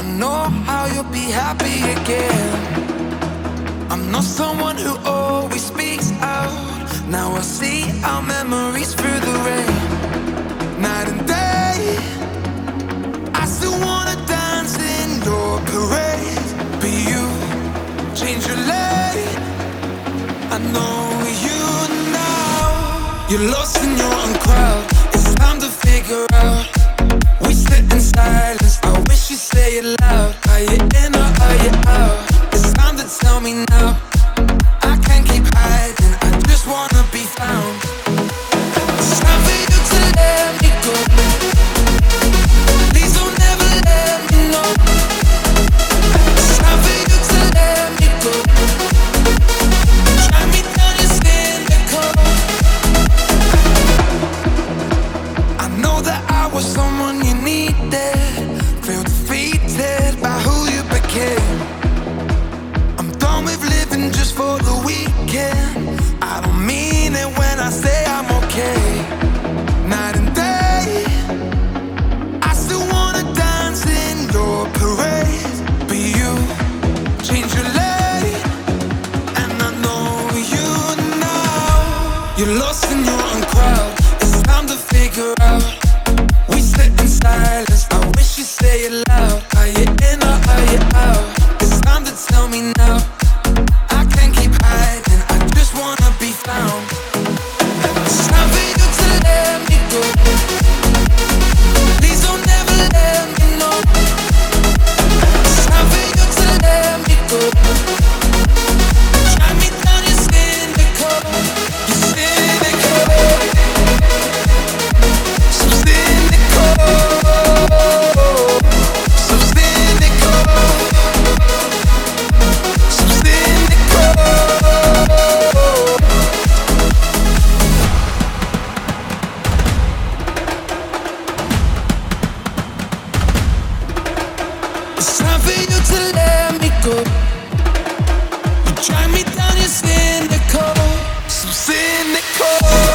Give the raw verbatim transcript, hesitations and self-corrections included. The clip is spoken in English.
know how you'll be happy again. I'm not someone who always speaks out. Now I see our memories through the rain. Night and day, I still wanna dance in your parade. But you change your lane. I know you now. You're lost in your own crowd. It's time to figure out. We sit in silence. I wish you say it loud. Are you in or are you out? It's time to tell me now. I can't keep hiding. I just wanna be found. It's time for you to let me go. Please don't ever let me know. It's time for you to let me go. Try me down, you're cynical. I know that I was someone you needed. Feel defeated by who you became. I'm done with living just for the weekend. I don't mean it when I say I'm okay. Night and day, I still wanna dance in your parade. But you change your lane, and I know you now. You're lost in your own crowd. It's time to figure out. We sit in silence. I wish you say it loud. Are you in or are you out? It's time to tell me now. I can't keep hiding. I just wanna be found. It's time for you to let me go. Please don't ever let me know. It's time for you to let me go. Try me down, you're cynical. You're cynical. So cynical. So cynical. So cynical. It's time for you to let me go. You try me down, you're cynical. So cynical.